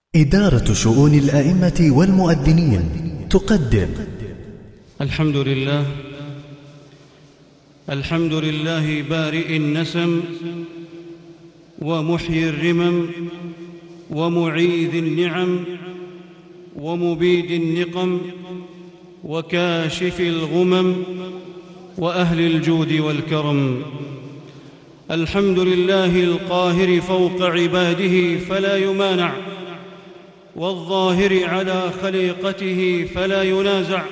إدارة شؤون الأئمة والمؤذنين تقدم. الحمد لله بارئ النسم ومحيي الرمم ومعيذ النعم ومبيد النقم وكاشف الغمم وأهل الجود والكرم. الحمد لله القاهر فوق عباده فلا يمانع، والظاهر على خليقته فلا ينازع،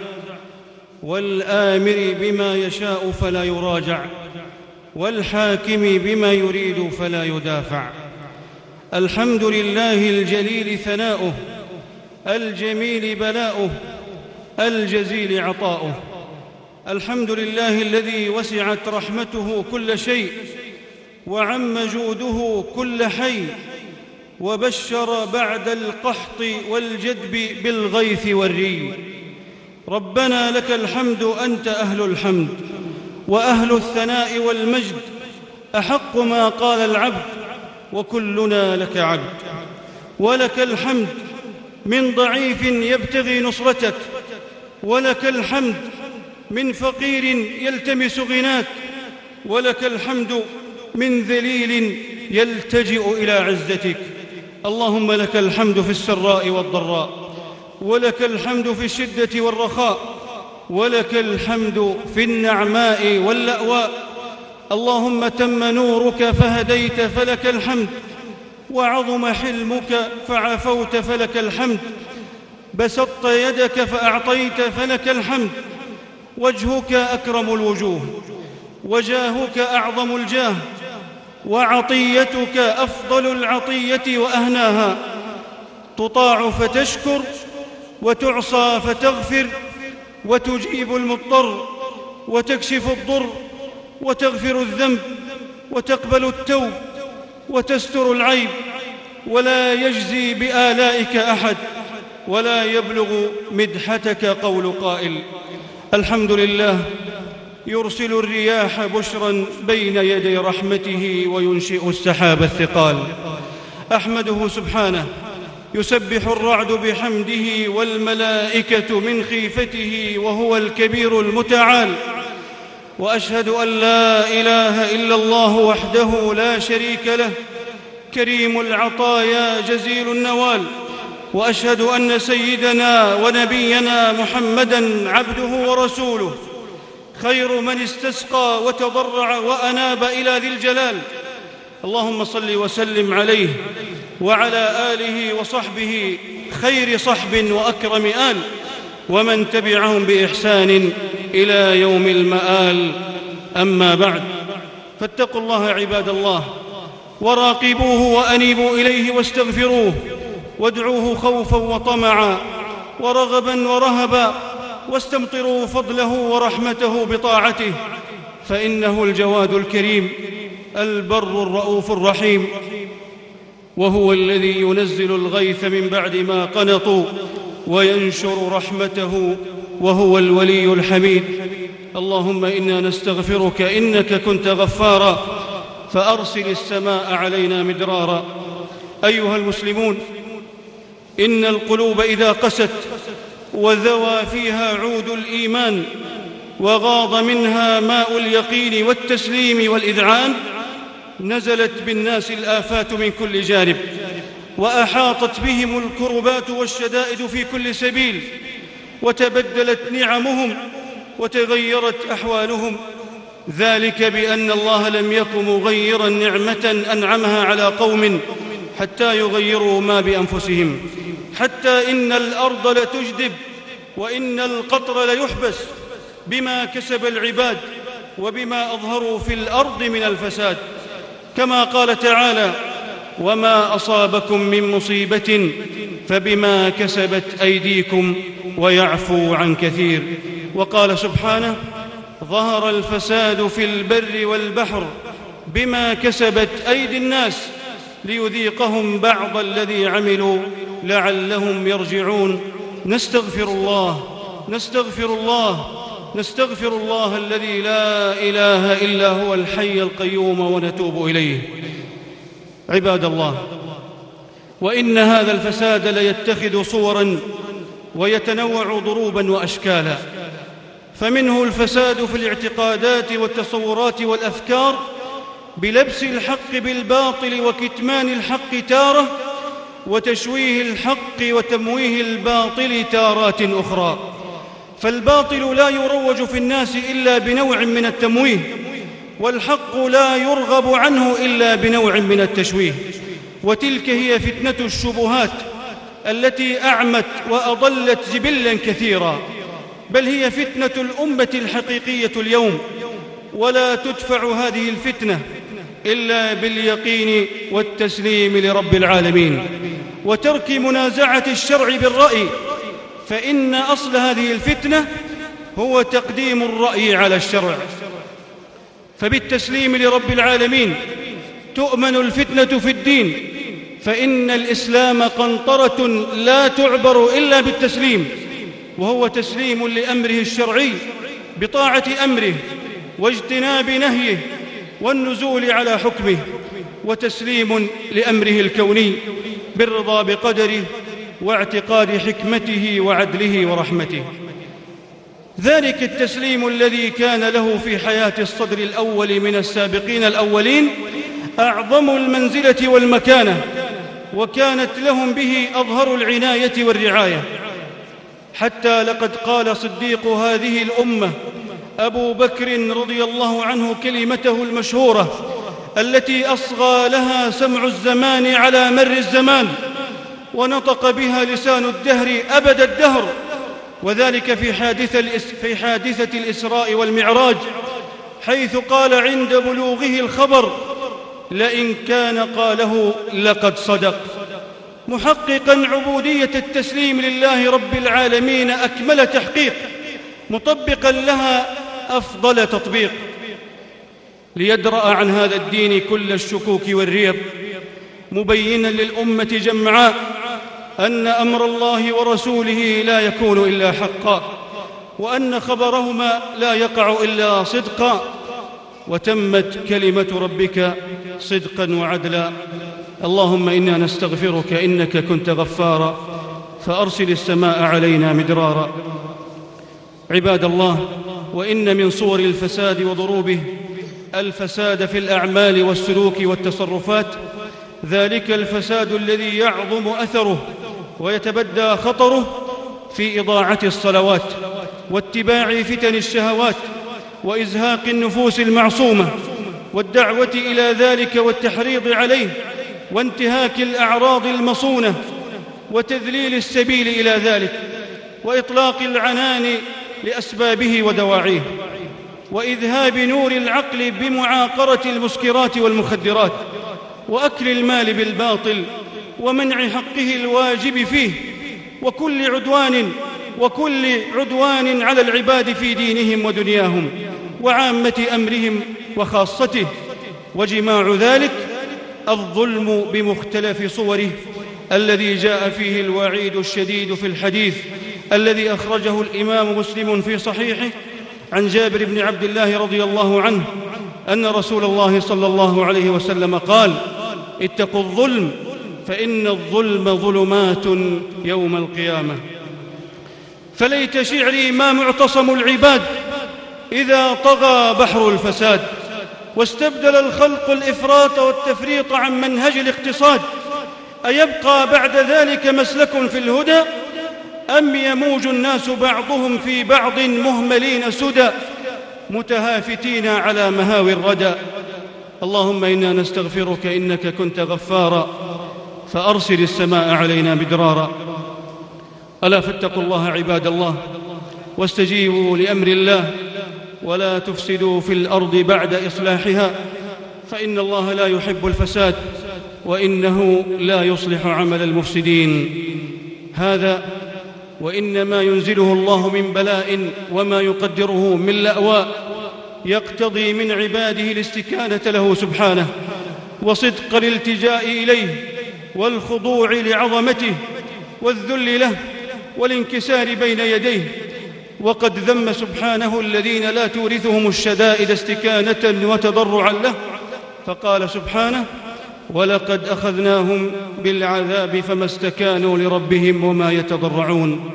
والآمر بما يشاء فلا يراجع، والحاكم بما يريد فلا يدافع. الحمد لله الجليل ثناؤه، الجميل بلاؤه، الجزيل عطاؤه. الحمد لله الذي وسعت رحمته كل شيء، وعم جوده كل حي، وبشر بعد القحط والجدب بالغيث والري. ربنا لك الحمد، أنت أهل الحمد وأهل الثناء والمجد، أحق ما قال العبد وكلنا لك عبد. ولك الحمد من ضعيف يبتغي نصرتك، ولك الحمد من فقير يلتمس غناك، ولك الحمد من ذليل يلتجئ إلى عزتك. اللهم لك الحمد في السراء والضراء، ولك الحمد في الشدة والرخاء، ولك الحمد في النعماء واللأواء. اللهم تم نورك فهديت فلك الحمد، وعظم حلمك فعفوت فلك الحمد، بسطت يدك فأعطيت فلك الحمد. وجهك أكرم الوجوه، وجاهك أعظم الجاه، وعطيتك أفضل العطية وأهناها. تطاع فتشكر، وتعصى فتغفر، وتجيب المضطر، وتكشف الضر، وتغفر الذنب، وتقبل التوب، وتستر العيب. ولا يجزي بآلائك أحد، ولا يبلغ مدحتك قول قائل. الحمد لله يرسل الرياح بشرا بين يدي رحمته، وينشئ السحاب الثقال. أحمده سبحانه، يسبح الرعد بحمده والملائكة من خيفته، وهو الكبير المتعال. وأشهد أن لا إله إلا الله وحده لا شريك له، كريم العطايا جزيل النوال. وأشهد أن سيدنا ونبينا محمدًا عبده ورسوله، خير من استسقى وتضرع وأناب إلى ذي الجلال. اللهم صل وسلم عليه وعلى آله وصحبه، خير صحب وأكرم آل، ومن تبعهم بإحسان إلى يوم المآل. أما بعد، فاتقوا الله عباد الله، وراقبوه وأنيبوا إليه واستغفروه، وادعوه خوفا وطمعا ورغبا ورهبا، واستمطروا فضله ورحمته بطاعته، فإنه الجواد الكريم البر الرؤوف الرحيم، وهو الذي ينزل الغيث من بعد ما قنطوا وينشر رحمته، وهو الولي الحميد. اللهم إنا نستغفرك، إنك كنت غفارا، فأرسل السماء علينا مدرارا. أيها المسلمون، إن القلوب إذا قست وذوى فيها عود الإيمان، وغاض منها ماء اليقين والتسليم والإذعان، نزلت بالناس الآفات من كل جانب، وأحاطت بهم الكربات والشدائد في كل سبيل، وتبدلت نعمهم وتغيرت أحوالهم. ذلك بأن الله لم يكن مغيرا نعمة أنعمها على قوم حتى يغيروا ما بأنفسهم، حتى إن الأرض لتجدب، وإن القطر ليحبس بما كسب العباد، وبما أظهروا في الأرض من الفساد. كما قال تعالى: وما أصابكم من مصيبة فبما كسبت أيديكم ويعفو عن كثير. وقال سبحانه: ظهر الفساد في البر والبحر بما كسبت أيدي الناس ليذيقهم بعض الذي عملوا لعلهم يرجعون. نستغفر الله الذي لا إله إلا هو الحي القيوم، ونتوب إليه. عباد الله، وإن هذا الفساد ليتخذ صوراً ويتنوع ضروباً وأشكالاً، فمنه الفساد في الاعتقادات والتصورات والأفكار بلبس الحق بالباطل وكتمان الحق تارة، وتشويه الحق وتمويه الباطل تارات أخرى. فالباطل لا يروج في الناس إلا بنوع من التمويه، والحق لا يرغب عنه إلا بنوع من التشويه. وتلك هي فتنة الشبهات التي أعمت وأضلت جبلا كثيرا، بل هي فتنة الأمة الحقيقية اليوم. ولا تدفع هذه الفتنة إلا باليقين والتسليم لرب العالمين، وترك منازعة الشرع بالرأي، فإن أصل هذه الفتنة هو تقديم الرأي على الشرع. فبالتسليم لرب العالمين تؤمن الفتنة في الدين، فإن الإسلام قنطرة لا تعبر إلا بالتسليم، وهو تسليم لأمره الشرعي بطاعة أمره واجتناب نهيه والنزول على حكمه، وتسليم لأمره الكوني بالرضا بقدره واعتقاد حكمته وعدله ورحمته. ذلك التسليم الذي كان له في حياة الصدر الأول من السابقين الأولين أعظم المنزلة والمكانة، وكانت لهم به أظهر العناية والرعاية، حتى لقد قال صديق هذه الأمة أبو بكر رضي الله عنه كلمته المشهورة التي أصغى لها سمع الزمان على مر الزمان، ونطق بها لسان الدهر أبد الدهر، وذلك في حادثة الإسراء والمعراج، حيث قال عند بلوغه الخبر: لئن كان قاله لقد صدق، محققاً عبودية التسليم لله رب العالمين أكمل تحقيق، مطبقاً لها أفضل تطبيق، ليدرأ عن هذا الدين كل الشكوك والريب، مبيناً للأمة جمعاء أن أمر الله ورسوله لا يكون إلا حقا، وأن خبرهما لا يقع إلا صدقا، وتمت كلمة ربك صدقا وعدلا. اللهم إنا نستغفرك إنك كنت غفارا، فأرسل السماء علينا مدرارا. عباد الله، وإن من صور الفساد وضروبه الفساد في الأعمال والسلوك والتصرفات، ذلك الفساد الذي يعظم أثره ويتبدى خطره في إضاعة الصلوات واتباع فتن الشهوات وإزهاق النفوس المعصومة، والدعوة إلى ذلك والتحريض عليه، وانتهاك الأعراض المصونة، وتذليل السبيل إلى ذلك، وإطلاق العنان لأسبابه ودواعيه، وإذهاب نور العقل بمعاقرة المسكرات والمخدرات، وأكل المال بالباطل، ومنع حقه الواجب فيه، وكل عدوان على العباد في دينهم ودنياهم وعامة أمرهم وخاصته. وجماع ذلك الظلم بمختلف صوره، الذي جاء فيه الوعيد الشديد في الحديث الذي أخرجه الإمام مسلم في صحيحه عن جابر بن عبد الله رضي الله عنه أن رسول الله صلى الله عليه وسلم قال: اتقوا الظلم فإن الظلم ظلمات يوم القيامة. فليت شعري ما معتصم العباد إذا طغى بحر الفساد، واستبدل الخلق الإفراط والتفريط عن منهج الاقتصاد. أيبقى بعد ذلك مسلك في الهدى، أم يموج الناس بعضهم في بعض مهملين سدى، متهافتين على مهاوي الردى؟ اللهم إنا نستغفرك إنك كنت غفارا، فأرسل السماء علينا مدرارا. ألا فاتقوا الله عباد الله، واستجيبوا لأمر الله، ولا تفسدوا في الأرض بعد إصلاحها، فإن الله لا يحب الفساد، وإنه لا يصلح عمل المفسدين. هذا وإنما ينزله الله من بلاء وما يقدره من لأواء يقتضي من عباده الاستكانة له سبحانه، وصدق الالتجاء إليه، والخضوع لعظمته، والذل له، والانكسار بين يديه. وقد ذم سبحانه الذين لا تورثهم الشدائد استكانة وتضرعا له، فقال سبحانه: ولقد أخذناهم بالعذاب فما استكانوا لربهم وما يتضرعون.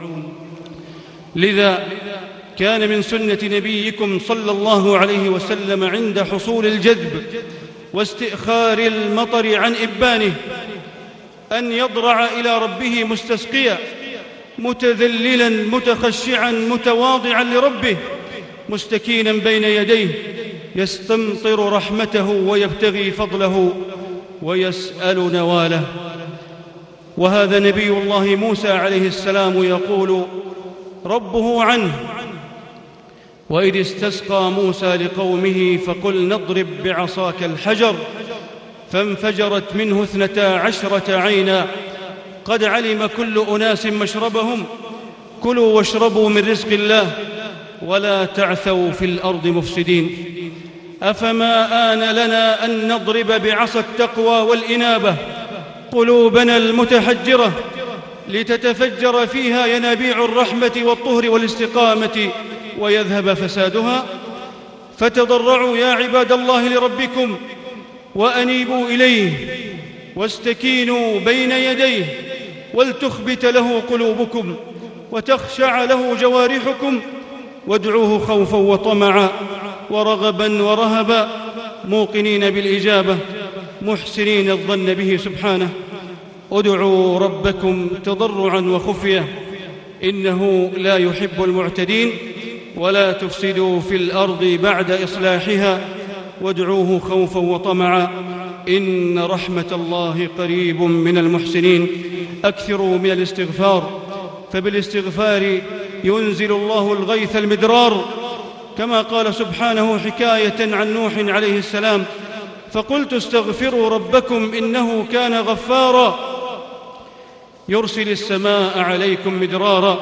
لذا كان من سنة نبيكم صلى الله عليه وسلم عند حصول الجذب واستئخار المطر عن إبانه أن يضرع إلى ربه مستسقيا متذللا متخشعا متواضعا لربه مستكينا بين يديه يستمطر رحمته ويبتغي فضله ويسأل نواله. وهذا نبي الله موسى عليه السلام يقول ربه عنه: وإذ استسقى موسى لقومه فقل اضرب بعصاك الحجر فانفجرت منه 12 عينا قد علم كل أناس مشربهم كلوا واشربوا من رزق الله ولا تعثوا في الأرض مفسدين. أفما آن لنا أن نضرب بعصا التقوى والإنابة قلوبنا المتحجرة لتتفجر فيها ينابيع الرحمة والطهر والاستقامة ويذهب فسادها؟ فتضرعوا يا عباد الله لربكم وأنيبوا إليه واستكينوا بين يديه ولتخبت له قلوبكم وتخشع له جوارحكم وادعوه خوفا وطمعا ورغبا ورهبا موقنين بالإجابة محسنين الظن به سبحانه. ادعوا ربكم تضرعا وخفية إنه لا يحب المعتدين ولا تفسدوا في الأرض بعد إصلاحها وادعوه خوفا وطمعا إن رحمة الله قريب من المحسنين. أكثروا من الاستغفار فبالاستغفار ينزل الله الغيث المدرار كما قال سبحانه حكاية عن نوح عليه السلام: فقلت استغفروا ربكم إنه كان غفارا يرسل السماء عليكم مدرارا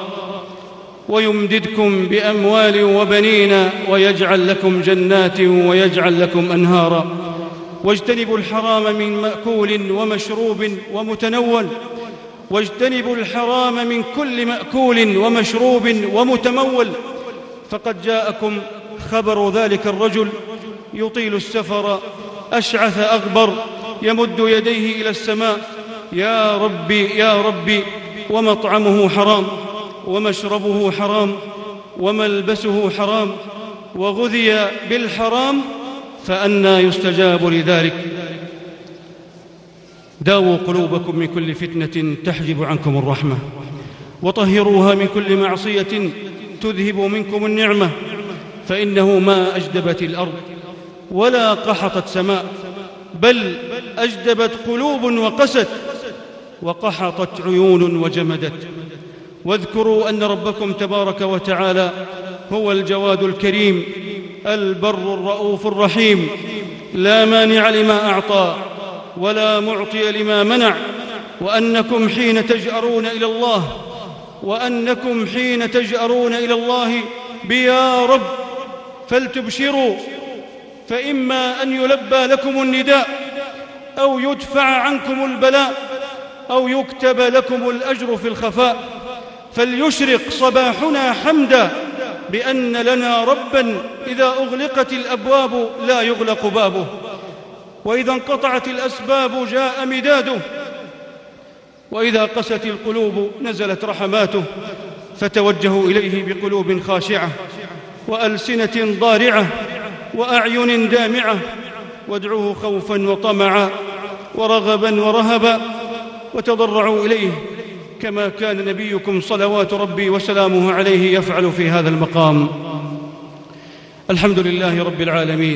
ويمددكم بأموال وبنين ويجعل لكم جنات ويجعل لكم أنهارا واجتنبوا الحرام من مأكول ومشروب ومتنول واجتنبوا الحرام من كل مأكول ومشروب ومتمول فقد جاءكم خبر ذلك الرجل يطيل السفر أشعث أغبر يمد يديه إلى السماء: يا ربي يا ربي، ومطعمه حرام ومشربه حرام وملبسه حرام وغذي بالحرام فأنى يستجاب لذلك؟ داووا قلوبكم من كل فتنة تحجب عنكم الرحمة وطهروها من كل معصية تذهب منكم النعمة، فإنه ما أجدبت الأرض ولا قحطت سماء بل أجدبت قلوب وقست وقحطت عيون وجمدت. واذكروا أن ربكم تبارك وتعالى هو الجواد الكريم البر الرؤوف الرحيم لا مانع لما أعطى ولا معطي لما منع، وأنكم حين تجأرون إلى الله بيا رب فلتبشروا، فإما أن يلبى لكم النداء أو يدفع عنكم البلاء أو يكتب لكم الأجر في الخفاء، فليشرق صباحنا حمدا بأن لنا ربا إذا أغلقت الأبواب لا يغلق بابه، وإذا انقطعت الأسباب جاء مداده، وإذا قست القلوب نزلت رحماته. فتوجهوا إليه بقلوب خاشعة وألسنة ضارعة وأعين دامعة وادعوه خوفا وطمعا ورغبا ورهبا وتضرعوا إليه كما كان نبيكم صلوات ربي وسلامه عليه يفعل في هذا المقام. الحمد لله رب العالمين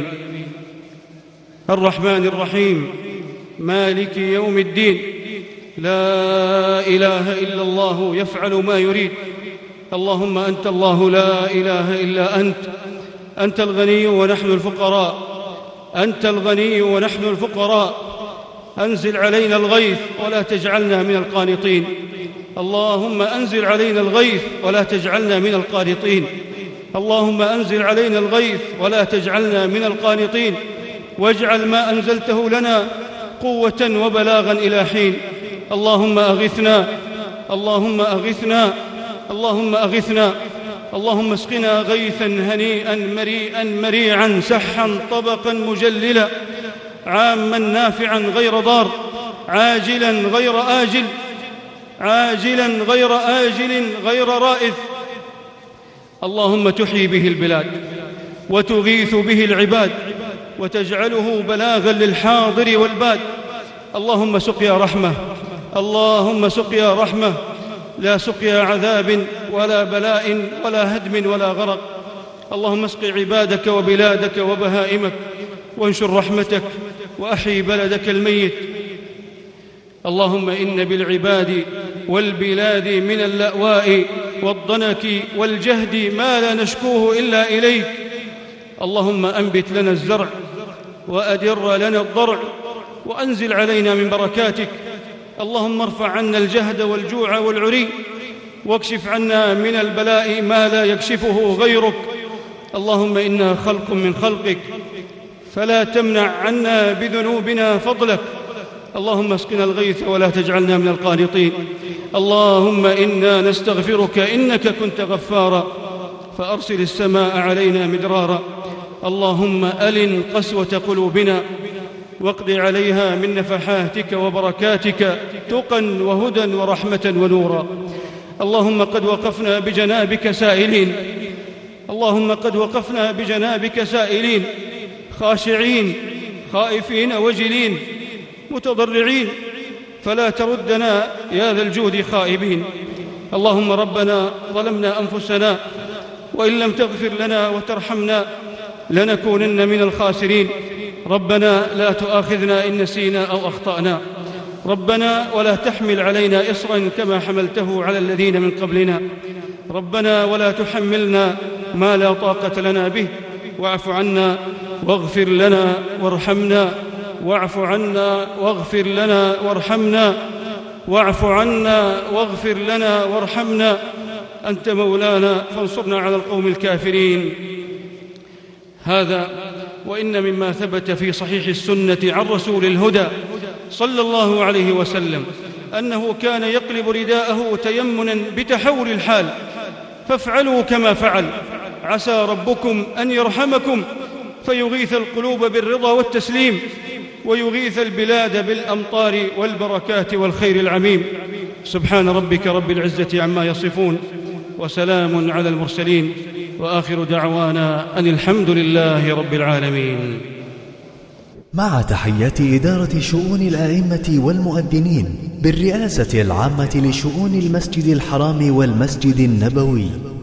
الرحمن الرحيم مالك يوم الدين، لا إله إلا الله يفعل ما يريد. اللهم أنت الله لا إله إلا أنت الغني ونحن الفقراء، أنت الغني ونحن الفقراء. أنزل علينا الغيث ولا تجعلنا من القانطين. اللهم أنزل علينا الغيث ولا تجعلنا من القانطين. اللهم أنزل علينا الغيث ولا تجعلنا من القانطين، واجعل ما أنزلته لنا قوة وبلاغا إلى حين. اللهم أغثنا، اللهم أغثنا، اللهم أغثنا. اللهم اسقنا غيثا هنيئا مريئا مريعا سحا طبقا مجللا عاما نافعا غير ضار، عاجلا غير آجل، عاجلا غير آجل غير رائث. اللهم تحيي به البلاد وتغيث به العباد وتجعله بلاغا للحاضر والباد. اللهم سقيا رحمة، اللهم سقيا رحمة، لا سقيا عذاب ولا بلاء ولا هدم ولا غرق. اللهم اسق عبادك وبلادك وبهائمك وانشر رحمتك وأحيي بلدك الميت. اللهم إن بالعباد والبلاد من اللأواء والضنك والجهد ما لا نشكوه إلا إليك. اللهم أنبت لنا الزرع وأدر لنا الضرع وأنزل علينا من بركاتك. اللهم ارفع عنا الجهد والجوع والعري واكشف عنا من البلاء ما لا يكشفه غيرك. اللهم إنا خلق من خلقك فلا تمنع عنا بذنوبنا فضلك. اللهم اسقنا الغيث ولا تجعلنا من القانطين. اللهم إنا نستغفرك إنك كنت غفارا فأرسل السماء علينا مدرارا. اللهم ألن قسوة قلوبنا واقض عليها من نفحاتك وبركاتك تقى وهدى ورحمة ونورا. اللهم قد وقفنا بجنابك سائلين، اللهم قد وقفنا بجنابك سائلين خاشعين خائفين وجلين متضرعين، فلا تردنا يا ذا الجود خائبين. اللهم ربنا ظلمنا أنفسنا وإن لم تغفر لنا وترحمنا لنكونن من الخاسرين. ربنا لا تؤاخذنا إن نسينا أو أخطأنا. ربنا ولا تحمل علينا إصرا كما حملته على الذين من قبلنا. ربنا ولا تحملنا ما لا طاقة لنا به. واعف عنا واغفر لنا وارحمنا، واعف عنا واغفر لنا وارحمنا، واعف عنا واغفر لنا وارحمنا. أنت مولانا فانصرنا على القوم الكافرين. هذا وإن مما ثبت في صحيح السنة عن رسول الهدى صلى الله عليه وسلم أنه كان يقلب رداءه تيمنا بتحول الحال، فافعلوا كما فعل، عسى ربكم أن يرحمكم فيغيث القلوب بالرضا والتسليم ويغيث البلاد بالأمطار والبركات والخير العميم. سبحان ربك رب العزة عما يصفون وسلام على المرسلين وآخر دعوانا أن الحمد لله رب العالمين. مع تحيات إدارة شؤون الأئمة والمؤذنين بالرئاسة العامة لشؤون المسجد الحرام والمسجد النبوي.